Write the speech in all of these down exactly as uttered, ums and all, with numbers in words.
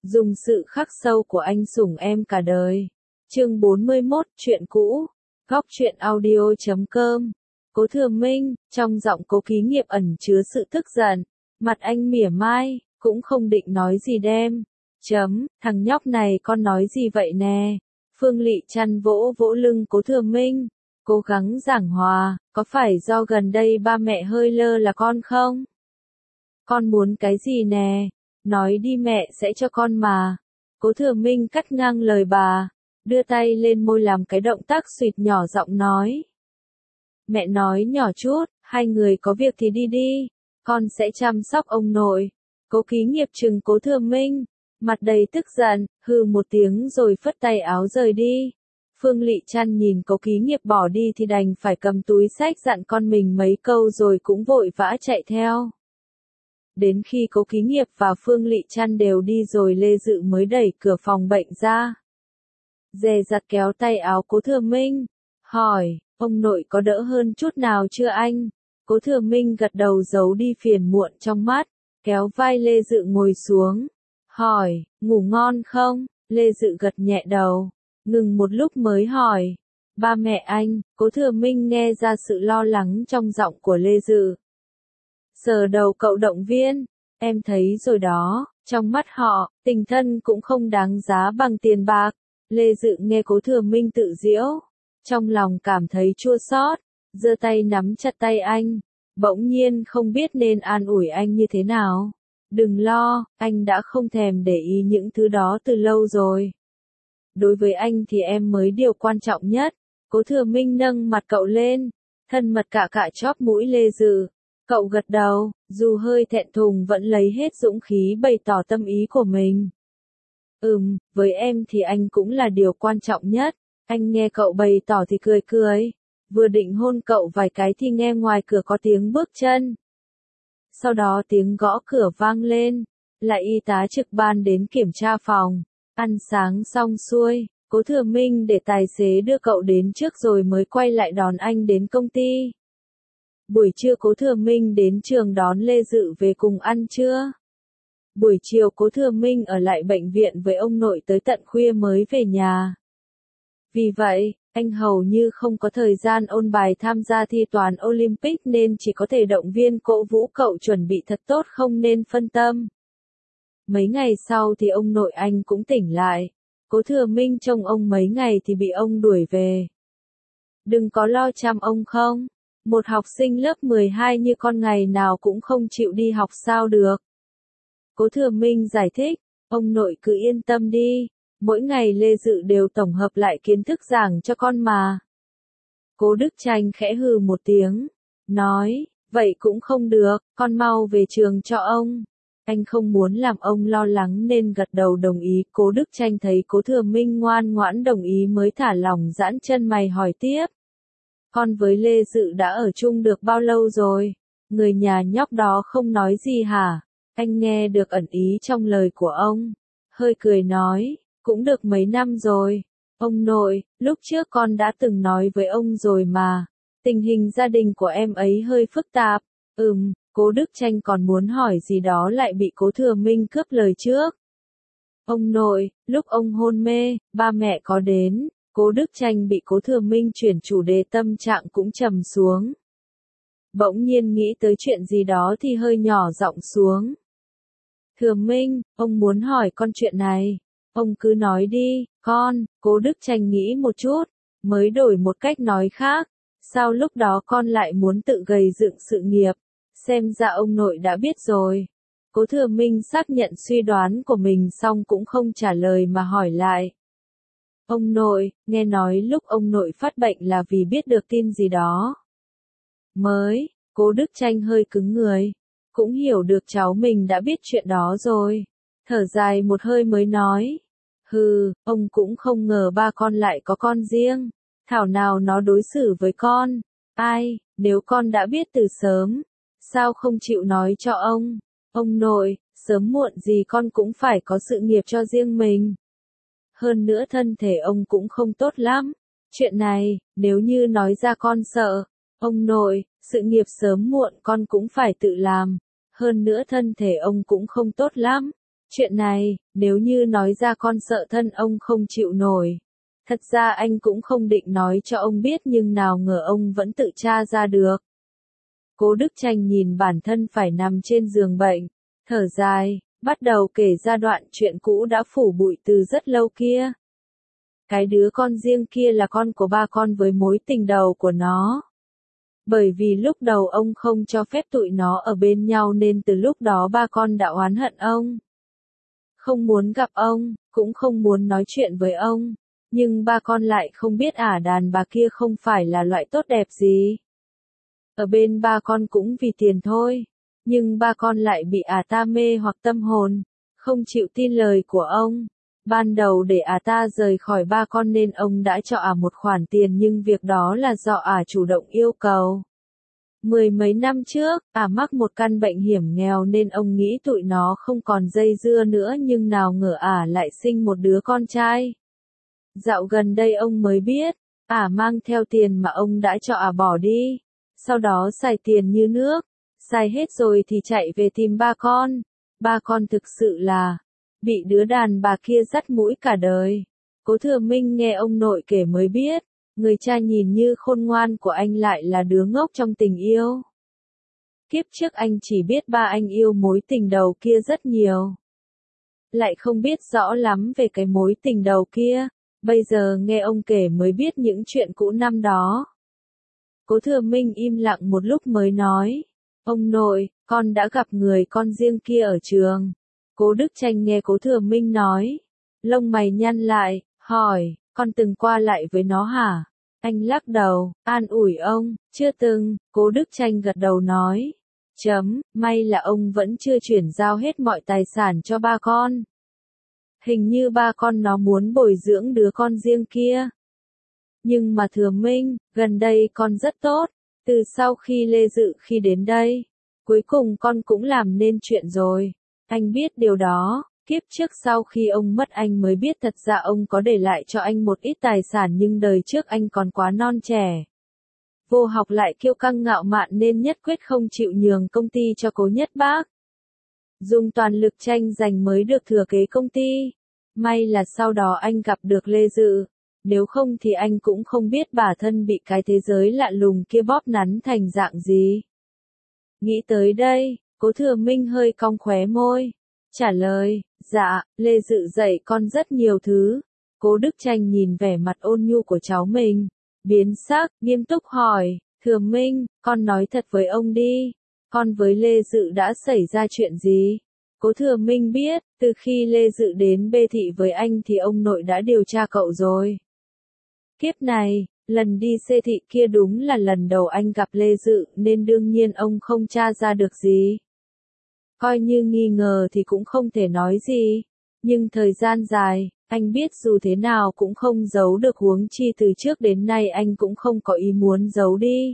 Dùng sự khắc sâu của anh sủng em cả đời. Chương bốn mươi mốt, chuyện cũ. Góc truyện audio chấm com. Cố Thừa Minh, trong giọng Cố Ký Nghiệp ẩn chứa sự tức giận. Mặt anh mỉa mai, cũng không định nói gì đem. Chấm, thằng nhóc này con nói gì vậy nè? Phương Lị chăn vỗ vỗ lưng Cố Thừa Minh, cố gắng giảng hòa, có phải do gần đây ba mẹ hơi lơ là con không? Con muốn cái gì nè? Nói đi mẹ sẽ cho con mà. Cố Thừa Minh cắt ngang lời bà, đưa tay lên môi làm cái động tác xuyệt nhỏ giọng nói. Mẹ nói nhỏ chút, hai người có việc thì đi đi, con sẽ chăm sóc ông nội. Cố Ký Nghiệp trừng Cố Thừa Minh, mặt đầy tức giận, hừ một tiếng rồi phất tay áo rời đi. Phương Lị Chăn nhìn Cố Ký Nghiệp bỏ đi thì đành phải cầm túi xách dặn con mình mấy câu rồi cũng vội vã chạy theo. Đến khi Cố Ký Nghiệp và Phương Lị Chăn đều đi rồi Lê Dự mới đẩy cửa phòng bệnh ra. Dè dặt kéo tay áo Cố Thừa Minh, hỏi, ông nội có đỡ hơn chút nào chưa anh? Cố Thừa Minh gật đầu giấu đi phiền muộn trong mắt, kéo vai Lê Dự ngồi xuống, hỏi, ngủ ngon không? Lê Dự gật nhẹ đầu, ngừng một lúc mới hỏi, ba mẹ anh. Cố Thừa Minh nghe ra sự lo lắng trong giọng của Lê Dự. Sờ đầu cậu động viên, em thấy rồi đó, trong mắt họ, tình thân cũng không đáng giá bằng tiền bạc. Lê Dự nghe Cố Thừa Minh tự giễu, trong lòng cảm thấy chua xót, giơ tay nắm chặt tay anh, bỗng nhiên không biết nên an ủi anh như thế nào. Đừng lo, anh đã không thèm để ý những thứ đó từ lâu rồi. Đối với anh thì em mới điều quan trọng nhất. Cố Thừa Minh nâng mặt cậu lên, thân mật cạ cạ chóp mũi Lê Dự. Cậu gật đầu, dù hơi thẹn thùng vẫn lấy hết dũng khí bày tỏ tâm ý của mình. Ừm, với em thì anh cũng là điều quan trọng nhất. Anh nghe cậu bày tỏ thì cười cười. Vừa định hôn cậu vài cái thì nghe ngoài cửa có tiếng bước chân. Sau đó tiếng gõ cửa vang lên, là y tá trực ban đến kiểm tra phòng. Ăn sáng xong xuôi, Cố Thừa Minh để tài xế đưa cậu đến trước rồi mới quay lại đón anh đến công ty. Buổi trưa Cố Thừa Minh đến trường đón Lê Dự về cùng ăn trưa. Buổi chiều Cố Thừa Minh ở lại bệnh viện với ông nội tới tận khuya mới về nhà. Vì vậy, anh hầu như không có thời gian ôn bài tham gia thi toán Olympic nên chỉ có thể động viên cổ vũ cậu chuẩn bị thật tốt không nên phân tâm. Mấy ngày sau thì ông nội anh cũng tỉnh lại. Cố Thừa Minh trông ông mấy ngày thì bị ông đuổi về. Đừng có lo chăm ông không? Một học sinh lớp mười hai như con ngày nào cũng không chịu đi học sao được. Cố Thừa Minh giải thích, ông nội cứ yên tâm đi, mỗi ngày Lê Dự đều tổng hợp lại kiến thức giảng cho con mà. Cố Đức Tranh khẽ hừ một tiếng, nói, vậy cũng không được, con mau về trường cho ông. Anh không muốn làm ông lo lắng nên gật đầu đồng ý. Cố Đức Tranh thấy Cố Thừa Minh ngoan ngoãn đồng ý mới thả lỏng giãn chân mày hỏi tiếp. Con với Lê Dự đã ở chung được bao lâu rồi? Người nhà nhóc đó không nói gì hả? Anh nghe được ẩn ý trong lời của ông. Hơi cười nói, cũng được mấy năm rồi. Ông nội, lúc trước con đã từng nói với ông rồi mà. Tình hình gia đình của em ấy hơi phức tạp. Ừm, Cố Đức Tranh còn muốn hỏi gì đó lại bị Cố Thừa Minh cướp lời trước. Ông nội, lúc ông hôn mê, ba mẹ có đến. Cố Đức Tranh bị Cố Thừa Minh chuyển chủ đề tâm trạng cũng trầm xuống. Bỗng nhiên nghĩ tới chuyện gì đó thì hơi nhỏ giọng xuống. Thừa Minh, ông muốn hỏi con chuyện này. Ông cứ nói đi, con. Cố Đức Tranh nghĩ một chút, mới đổi một cách nói khác. Sao lúc đó con lại muốn tự gầy dựng sự nghiệp? Xem ra ông nội đã biết rồi. Cố Thừa Minh xác nhận suy đoán của mình xong cũng không trả lời mà hỏi lại. Ông nội, nghe nói lúc ông nội phát bệnh là vì biết được tin gì đó. Mới, Cố Đức Tranh hơi cứng người. Cũng hiểu được cháu mình đã biết chuyện đó rồi. Thở dài một hơi mới nói. Hừ, ông cũng không ngờ ba con lại có con riêng. Thảo nào nó đối xử với con. Ai, nếu con đã biết từ sớm, sao không chịu nói cho ông? Ông nội, sớm muộn gì con cũng phải có sự nghiệp cho riêng mình. Hơn nữa thân thể ông cũng không tốt lắm. Chuyện này, nếu như nói ra con sợ. Ông nội, sự nghiệp sớm muộn con cũng phải tự làm. Hơn nữa thân thể ông cũng không tốt lắm. Chuyện này, nếu như nói ra con sợ thân ông không chịu nổi. Thật ra anh cũng không định nói cho ông biết nhưng nào ngờ ông vẫn tự tra ra được. Cố Đức Tranh nhìn bản thân phải nằm trên giường bệnh, thở dài, bắt đầu kể ra đoạn chuyện cũ đã phủ bụi từ rất lâu kia. Cái đứa con riêng kia là con của ba con với mối tình đầu của nó. Bởi vì lúc đầu ông không cho phép tụi nó ở bên nhau nên từ lúc đó ba con đã oán hận ông. Không muốn gặp ông, cũng không muốn nói chuyện với ông. Nhưng ba con lại không biết ả đàn bà kia không phải là loại tốt đẹp gì. Ở bên ba con cũng vì tiền thôi. Nhưng ba con lại bị ả ta mê hoặc tâm hồn, không chịu tin lời của ông. Ban đầu để ả ta rời khỏi ba con nên ông đã cho ả một khoản tiền nhưng việc đó là do ả chủ động yêu cầu. Mười mấy năm trước, ả mắc một căn bệnh hiểm nghèo nên ông nghĩ tụi nó không còn dây dưa nữa nhưng nào ngờ ả lại sinh một đứa con trai. Dạo gần đây ông mới biết, ả mang theo tiền mà ông đã cho ả bỏ đi, sau đó xài tiền như nước, xài hết rồi thì chạy về tìm ba con. Ba con thực sự là bị đứa đàn bà kia dắt mũi cả đời. Cố Thừa Minh nghe ông nội kể mới biết, người cha nhìn như khôn ngoan của anh lại là đứa ngốc trong tình yêu. Kiếp trước anh chỉ biết ba anh yêu mối tình đầu kia rất nhiều. Lại không biết rõ lắm về cái mối tình đầu kia. Bây giờ nghe ông kể mới biết những chuyện cũ năm đó. Cố Thừa Minh im lặng một lúc mới nói. Ông nội, con đã gặp người con riêng kia ở trường. Cố Đức Tranh nghe Cố Thừa Minh nói. Lông mày nhăn lại, hỏi, con từng qua lại với nó hả? Anh lắc đầu, an ủi ông, chưa từng. Cố Đức Tranh gật đầu nói. Chấm, may là ông vẫn chưa chuyển giao hết mọi tài sản cho ba con. Hình như ba con nó muốn bồi dưỡng đứa con riêng kia. Nhưng mà Thừa Minh, gần đây con rất tốt. Từ sau khi Lê Dự khi đến đây, cuối cùng con cũng làm nên chuyện rồi. Anh biết điều đó, kiếp trước sau khi ông mất anh mới biết thật ra ông có để lại cho anh một ít tài sản nhưng đời trước anh còn quá non trẻ. Vô học lại kiêu căng ngạo mạn nên nhất quyết không chịu nhường công ty cho Cố Nhất Bác. Dùng toàn lực tranh giành mới được thừa kế công ty. May là sau đó anh gặp được Lê Dự. Nếu không thì anh cũng không biết bản thân bị cái thế giới lạ lùng kia bóp nắn thành dạng gì. Nghĩ tới đây, Cố Thừa Minh hơi cong khóe môi. Trả lời, dạ, Lê Dự dạy con rất nhiều thứ. Cố Đức Tranh nhìn vẻ mặt ôn nhu của cháu mình. Biến sắc, nghiêm túc hỏi, Thừa Minh, con nói thật với ông đi. Con với Lê Dự đã xảy ra chuyện gì? Cố Thừa Minh biết, từ khi Lê Dự đến bê thị với anh thì ông nội đã điều tra cậu rồi. Kiếp này, lần đi xê thị kia đúng là lần đầu anh gặp Lê Dự nên đương nhiên ông không tra ra được gì. Coi như nghi ngờ thì cũng không thể nói gì. Nhưng thời gian dài, anh biết dù thế nào cũng không giấu được huống chi từ trước đến nay anh cũng không có ý muốn giấu đi.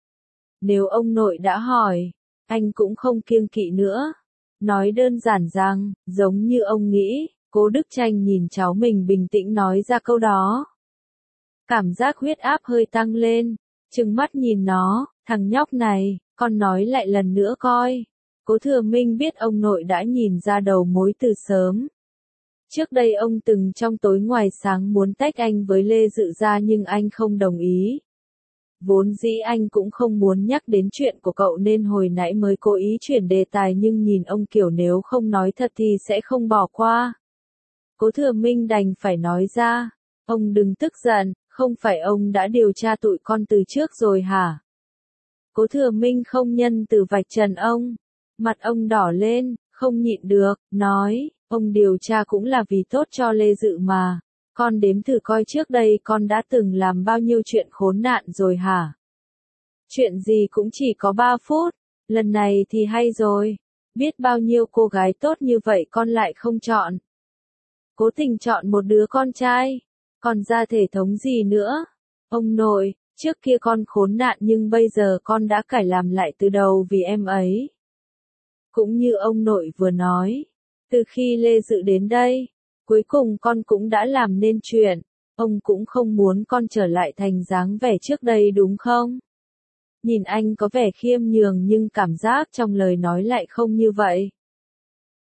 Nếu ông nội đã hỏi, anh cũng không kiêng kỵ nữa. Nói đơn giản rằng, giống như ông nghĩ, Cố Đức Tranh nhìn cháu mình bình tĩnh nói ra câu đó. Cảm giác huyết áp hơi tăng lên, trừng mắt nhìn nó, thằng nhóc này, con nói lại lần nữa coi. Cố Thừa Minh biết ông nội đã nhìn ra đầu mối từ sớm. Trước đây ông từng trong tối ngoài sáng muốn tách anh với Lê Dự ra nhưng anh không đồng ý. Vốn dĩ anh cũng không muốn nhắc đến chuyện của cậu nên hồi nãy mới cố ý chuyển đề tài nhưng nhìn ông kiểu nếu không nói thật thì sẽ không bỏ qua. Cố Thừa Minh đành phải nói ra, ông đừng tức giận, không phải ông đã điều tra tụi con từ trước rồi hả? Cố Thừa Minh không nhân từ vạch trần ông, mặt ông đỏ lên, không nhịn được, nói, ông điều tra cũng là vì tốt cho Lê Dự mà. Con đếm thử coi trước đây con đã từng làm bao nhiêu chuyện khốn nạn rồi hả? Chuyện gì cũng chỉ có ba phút, lần này thì hay rồi. Biết bao nhiêu cô gái tốt như vậy con lại không chọn. Cố tình chọn một đứa con trai, còn ra thể thống gì nữa? Ông nội, trước kia con khốn nạn nhưng bây giờ con đã cải làm lại từ đầu vì em ấy. Cũng như ông nội vừa nói, từ khi Lê Dự đến đây, cuối cùng con cũng đã làm nên chuyện, ông cũng không muốn con trở lại thành dáng vẻ trước đây đúng không? Nhìn anh có vẻ khiêm nhường nhưng cảm giác trong lời nói lại không như vậy.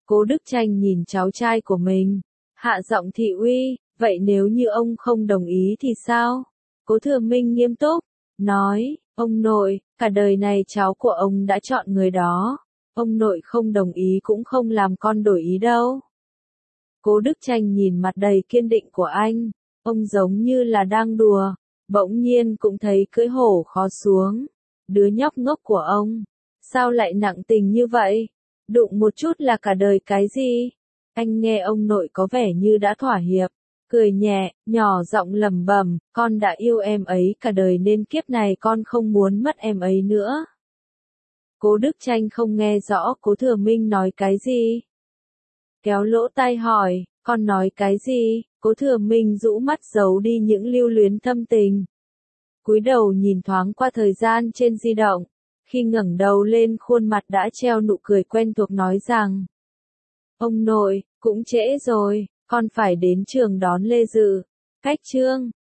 Cố Đức Tranh nhìn cháu trai của mình, hạ giọng thị uy, vậy nếu như ông không đồng ý thì sao? Cố Thừa Minh nghiêm túc, nói, ông nội, cả đời này cháu của ông đã chọn người đó, ông nội không đồng ý cũng không làm con đổi ý đâu. Cố Đức Tranh nhìn mặt đầy kiên định của anh, ông giống như là đang đùa, bỗng nhiên cũng thấy cưỡi hổ khó xuống. Đứa nhóc ngốc của ông, sao lại nặng tình như vậy? Đụng một chút là cả đời cái gì? Anh nghe ông nội có vẻ như đã thỏa hiệp, cười nhẹ, nhỏ giọng lẩm bẩm, con đã yêu em ấy cả đời nên kiếp này con không muốn mất em ấy nữa. Cố Đức Tranh không nghe rõ Cố Thừa Minh nói cái gì. Kéo lỗ tai hỏi, con nói cái gì? Cố Thừa Minh rũ mắt giấu đi những lưu luyến thâm tình. Cúi đầu nhìn thoáng qua thời gian trên di động, khi ngẩng đầu lên khuôn mặt đã treo nụ cười quen thuộc nói rằng: Ông nội, cũng trễ rồi, con phải đến trường đón Lê Dự. Cách chương